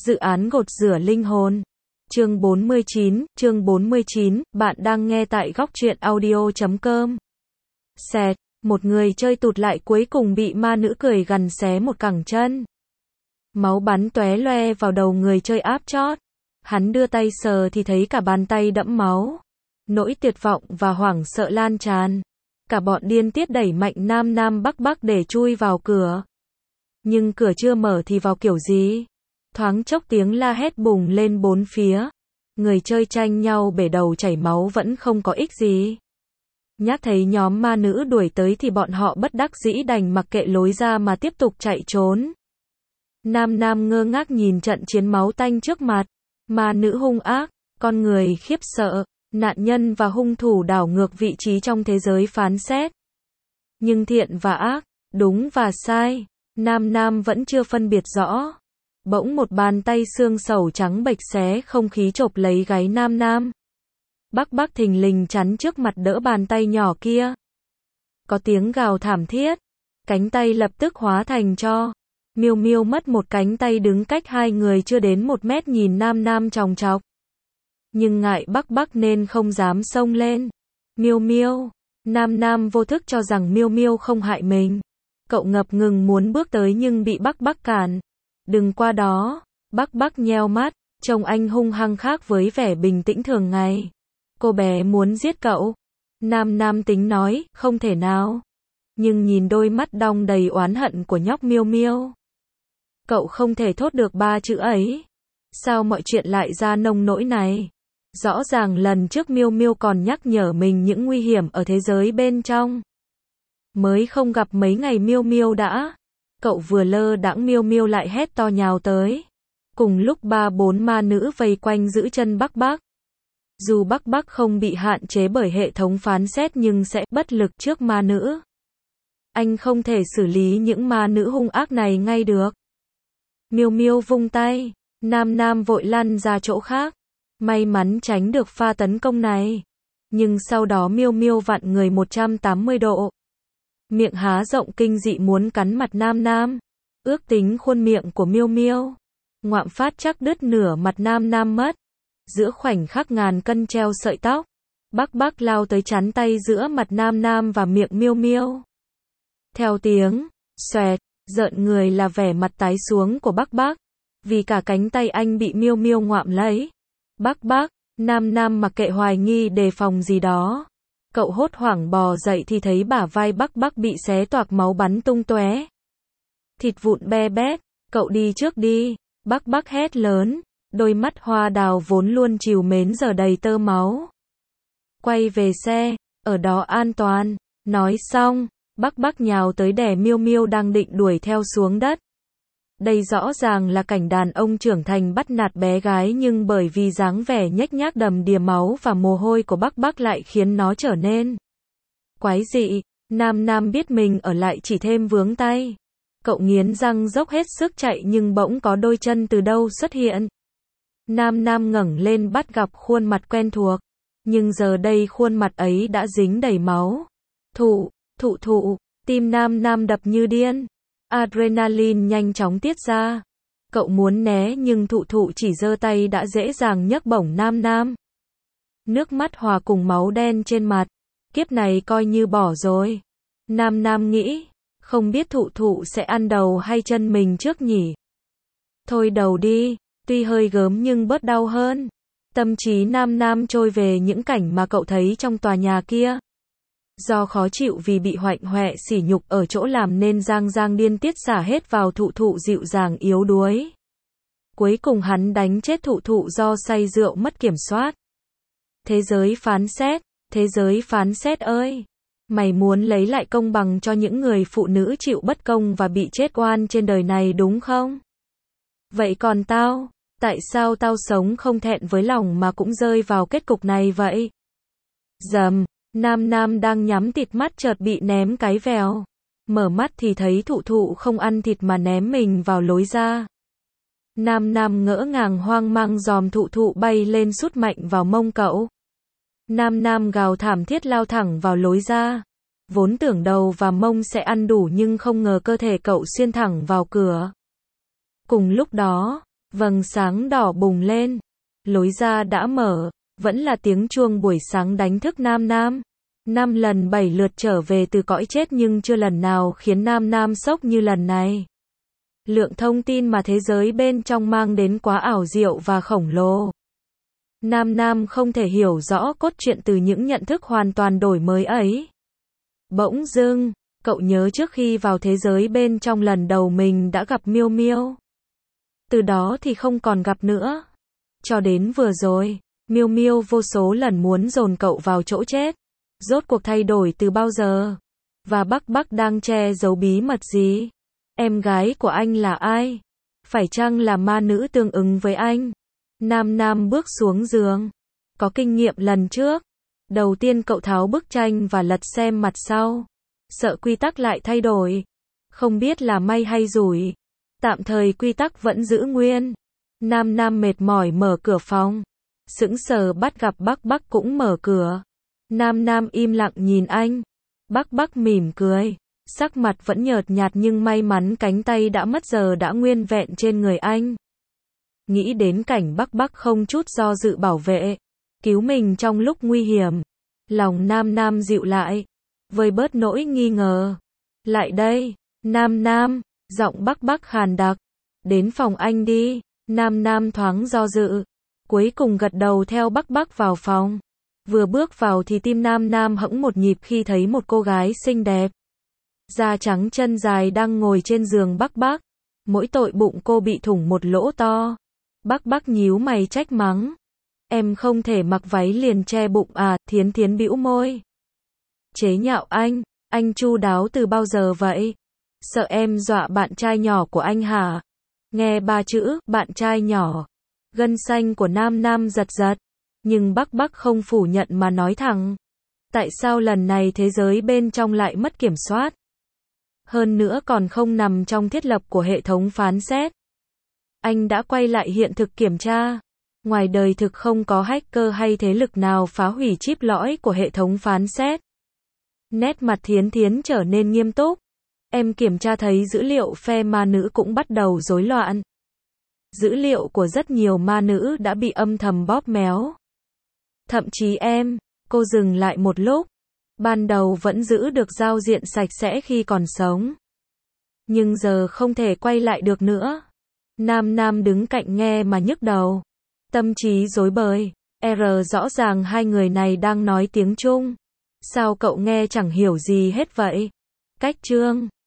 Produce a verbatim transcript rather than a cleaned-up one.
Dự án gột rửa linh hồn. Chương bốn mươi chín, chương bốn mươi chín, bạn đang nghe tại góc truyện audio chấm com. Xẹt, một người chơi tụt lại cuối cùng bị ma nữ cười gằn xé một cẳng chân. Máu bắn tóe loe vào đầu người chơi áp chót. Hắn đưa tay sờ thì thấy cả bàn tay đẫm máu. Nỗi tuyệt vọng và hoảng sợ lan tràn. Cả bọn điên tiết đẩy mạnh nam nam bắc bắc để chui vào cửa. Nhưng cửa chưa mở thì vào kiểu gì? Thoáng chốc tiếng la hét bùng lên bốn phía. Người chơi tranh nhau bể đầu chảy máu vẫn không có ích gì. Nhát thấy nhóm ma nữ đuổi tới thì bọn họ bất đắc dĩ đành mặc kệ lối ra mà tiếp tục chạy trốn. Nam Nam ngơ ngác nhìn trận chiến máu tanh trước mặt. Ma nữ hung ác, con người khiếp sợ, nạn nhân và hung thủ đảo ngược vị trí trong thế giới phán xét. Nhưng thiện và ác, đúng và sai, Nam Nam vẫn chưa phân biệt rõ. Bỗng một bàn tay xương sầu trắng bệch xé không khí chộp lấy gáy Nam Nam. Bắc Bắc thình lình chắn trước mặt đỡ bàn tay nhỏ kia. Có tiếng gào thảm thiết, cánh tay lập tức hóa thành tro. Miêu Miêu mất một cánh tay đứng cách hai người chưa đến một mét nhìn Nam Nam chòng chọc. Nhưng ngại Bắc Bắc nên không dám xông lên. Miêu Miêu, Nam Nam vô thức cho rằng Miêu Miêu không hại mình. Cậu ngập ngừng muốn bước tới nhưng bị Bắc Bắc cản. Đừng qua đó. Bắc Bắc nheo mắt, trông anh hung hăng khác với vẻ bình tĩnh thường ngày. Cô bé muốn giết cậu. Nam Nam tính nói, không thể nào. Nhưng nhìn đôi mắt đong đầy oán hận của nhóc Miêu Miêu, cậu không thể thốt được ba chữ ấy. Sao mọi chuyện lại ra nông nỗi này? Rõ ràng lần trước Miêu Miêu còn nhắc nhở mình những nguy hiểm ở thế giới bên trong. Mới không gặp mấy ngày Miêu Miêu đã. Cậu vừa lơ đãng Miêu Miêu lại hét to nhào tới. Cùng lúc ba bốn ma nữ vây quanh giữ chân Bắc Bắc. Dù Bắc Bắc không bị hạn chế bởi hệ thống phán xét nhưng sẽ bất lực trước ma nữ. Anh không thể xử lý những ma nữ hung ác này ngay được. Miêu Miêu vung tay, Nam Nam vội lăn ra chỗ khác. May mắn tránh được pha tấn công này. Nhưng sau đó Miêu Miêu vặn người một trăm tám mươi độ. Miệng há rộng kinh dị muốn cắn mặt Nam Nam. Ước tính khuôn miệng của Miêu Miêu ngoạm phát chắc đứt nửa mặt Nam Nam mất. Giữa khoảnh khắc ngàn cân treo sợi tóc, Bắc Bắc lao tới chắn tay giữa mặt Nam Nam và miệng Miêu Miêu. Theo tiếng xoẹt, rợn người là vẻ mặt tái xuống của Bắc Bắc, vì cả cánh tay anh bị Miêu Miêu ngoạm lấy. Bắc Bắc, Nam Nam mặc kệ hoài nghi đề phòng gì đó. Cậu hốt hoảng bò dậy thì thấy bả vai Bắc Bắc bị xé toạc máu bắn tung tóe. Thịt vụn be bét, cậu đi trước đi, Bắc Bắc hét lớn, đôi mắt hoa đào vốn luôn trìu mến giờ đầy tơ máu. Quay về xe, ở đó an toàn. Nói xong, Bắc Bắc nhào tới đè Miêu Miêu đang định đuổi theo xuống đất. Đây rõ ràng là cảnh đàn ông trưởng thành bắt nạt bé gái nhưng bởi vì dáng vẻ nhếch nhác đầm đìa máu và mồ hôi của Bắc Bắc lại khiến nó trở nên quái dị. Nam Nam biết mình ở lại chỉ thêm vướng tay. Cậu nghiến răng dốc hết sức chạy nhưng bỗng có đôi chân từ đâu xuất hiện. Nam Nam ngẩng lên bắt gặp khuôn mặt quen thuộc. Nhưng giờ đây khuôn mặt ấy đã dính đầy máu. Thụ, thụ thụ, tim Nam Nam đập như điên. Adrenaline nhanh chóng tiết ra. Cậu muốn né nhưng thụ thụ chỉ giơ tay đã dễ dàng nhấc bổng Nam Nam. Nước mắt hòa cùng máu đen trên mặt. Kiếp này coi như bỏ rồi. Nam Nam nghĩ, không biết thụ thụ sẽ ăn đầu hay chân mình trước nhỉ. Thôi đầu đi, tuy hơi gớm nhưng bớt đau hơn. Tâm trí Nam Nam trôi về những cảnh mà cậu thấy trong tòa nhà kia. Do khó chịu vì bị hoạnh hoẹ sỉ nhục ở chỗ làm nên Giang Giang điên tiết xả hết vào thụ thụ dịu dàng yếu đuối. Cuối cùng hắn đánh chết thụ thụ do say rượu mất kiểm soát. Thế giới phán xét, thế giới phán xét ơi! Mày muốn lấy lại công bằng cho những người phụ nữ chịu bất công và bị chết oan trên đời này đúng không? Vậy còn tao, tại sao tao sống không thẹn với lòng mà cũng rơi vào kết cục này vậy? Dầm! Nam Nam đang nhắm tịt mắt chợt bị ném cái vèo. Mở mắt thì thấy thụ thụ không ăn thịt mà ném mình vào lối ra. Nam Nam ngỡ ngàng hoang mang dòm thụ thụ bay lên sút mạnh vào mông cậu. Nam Nam gào thảm thiết lao thẳng vào lối ra. Vốn tưởng đầu và mông sẽ ăn đủ nhưng không ngờ cơ thể cậu xuyên thẳng vào cửa. Cùng lúc đó, Vầng sáng đỏ bùng lên. Lối ra đã mở. Vẫn là tiếng chuông buổi sáng đánh thức Nam Nam. Năm lần bảy lượt trở về từ cõi chết nhưng chưa lần nào khiến Nam Nam sốc như lần này. Lượng thông tin mà thế giới bên trong mang đến quá ảo diệu và khổng lồ. Nam Nam không thể hiểu rõ cốt truyện từ những nhận thức hoàn toàn đổi mới ấy. Bỗng dưng, cậu nhớ trước khi vào thế giới bên trong lần đầu mình đã gặp Miêu Miêu. Từ đó thì không còn gặp nữa. Cho đến vừa rồi, Miêu Miêu vô số lần muốn dồn cậu vào chỗ chết. Rốt cuộc thay đổi từ bao giờ? Và Bắc Bắc đang che giấu bí mật gì? Em gái của anh là ai? Phải chăng là ma nữ tương ứng với anh? Nam Nam bước xuống giường. Có kinh nghiệm lần trước. Đầu tiên cậu tháo bức tranh và lật xem mặt sau. Sợ quy tắc lại thay đổi. Không biết là may hay rủi. Tạm thời quy tắc vẫn giữ nguyên. Nam Nam mệt mỏi mở cửa phòng. Sững sờ bắt gặp Bắc Bắc cũng mở cửa. Nam Nam im lặng nhìn anh. Bắc Bắc mỉm cười. Sắc mặt vẫn nhợt nhạt nhưng may mắn cánh tay đã mất giờ đã nguyên vẹn trên người anh. Nghĩ đến cảnh Bắc Bắc không chút do dự bảo vệ, cứu mình trong lúc nguy hiểm. Lòng Nam Nam dịu lại, vơi bớt nỗi nghi ngờ. Lại đây, Nam Nam, giọng Bắc Bắc khàn đặc. Đến phòng anh đi. Nam Nam thoáng do dự. Cuối cùng gật đầu theo Bắc Bắc vào phòng. Vừa bước vào thì tim Nam Nam hững một nhịp khi thấy một cô gái xinh đẹp. Da trắng chân dài đang ngồi trên giường Bắc Bắc. Mỗi tội bụng cô bị thủng một lỗ to. Bắc Bắc nhíu mày trách mắng. Em không thể mặc váy liền che bụng à? Thiến Thiến bĩu môi. Chế nhạo anh, anh chu đáo từ bao giờ vậy? Sợ em dọa bạn trai nhỏ của anh hả? Nghe ba chữ, bạn trai nhỏ. Gân xanh của Nam Nam giật giật. Nhưng Bắc Bắc không phủ nhận mà nói thẳng. Tại sao lần này thế giới bên trong lại mất kiểm soát? Hơn nữa còn không nằm trong thiết lập của hệ thống phán xét. Anh đã quay lại hiện thực kiểm tra. Ngoài đời thực không có hacker hay thế lực nào phá hủy chip lõi của hệ thống phán xét. Nét mặt Thiến Thiến trở nên nghiêm túc. Em kiểm tra thấy dữ liệu phe ma nữ cũng bắt đầu rối loạn. Dữ liệu của rất nhiều ma nữ đã bị âm thầm bóp méo. Thậm chí em, cô dừng lại một lúc. Ban đầu vẫn giữ được giao diện sạch sẽ khi còn sống. Nhưng giờ không thể quay lại được nữa. Nam Nam đứng cạnh nghe mà nhức đầu. Tâm trí rối bời. R rõ ràng hai người này đang nói tiếng Trung. Sao cậu nghe chẳng hiểu gì hết vậy? Cách chương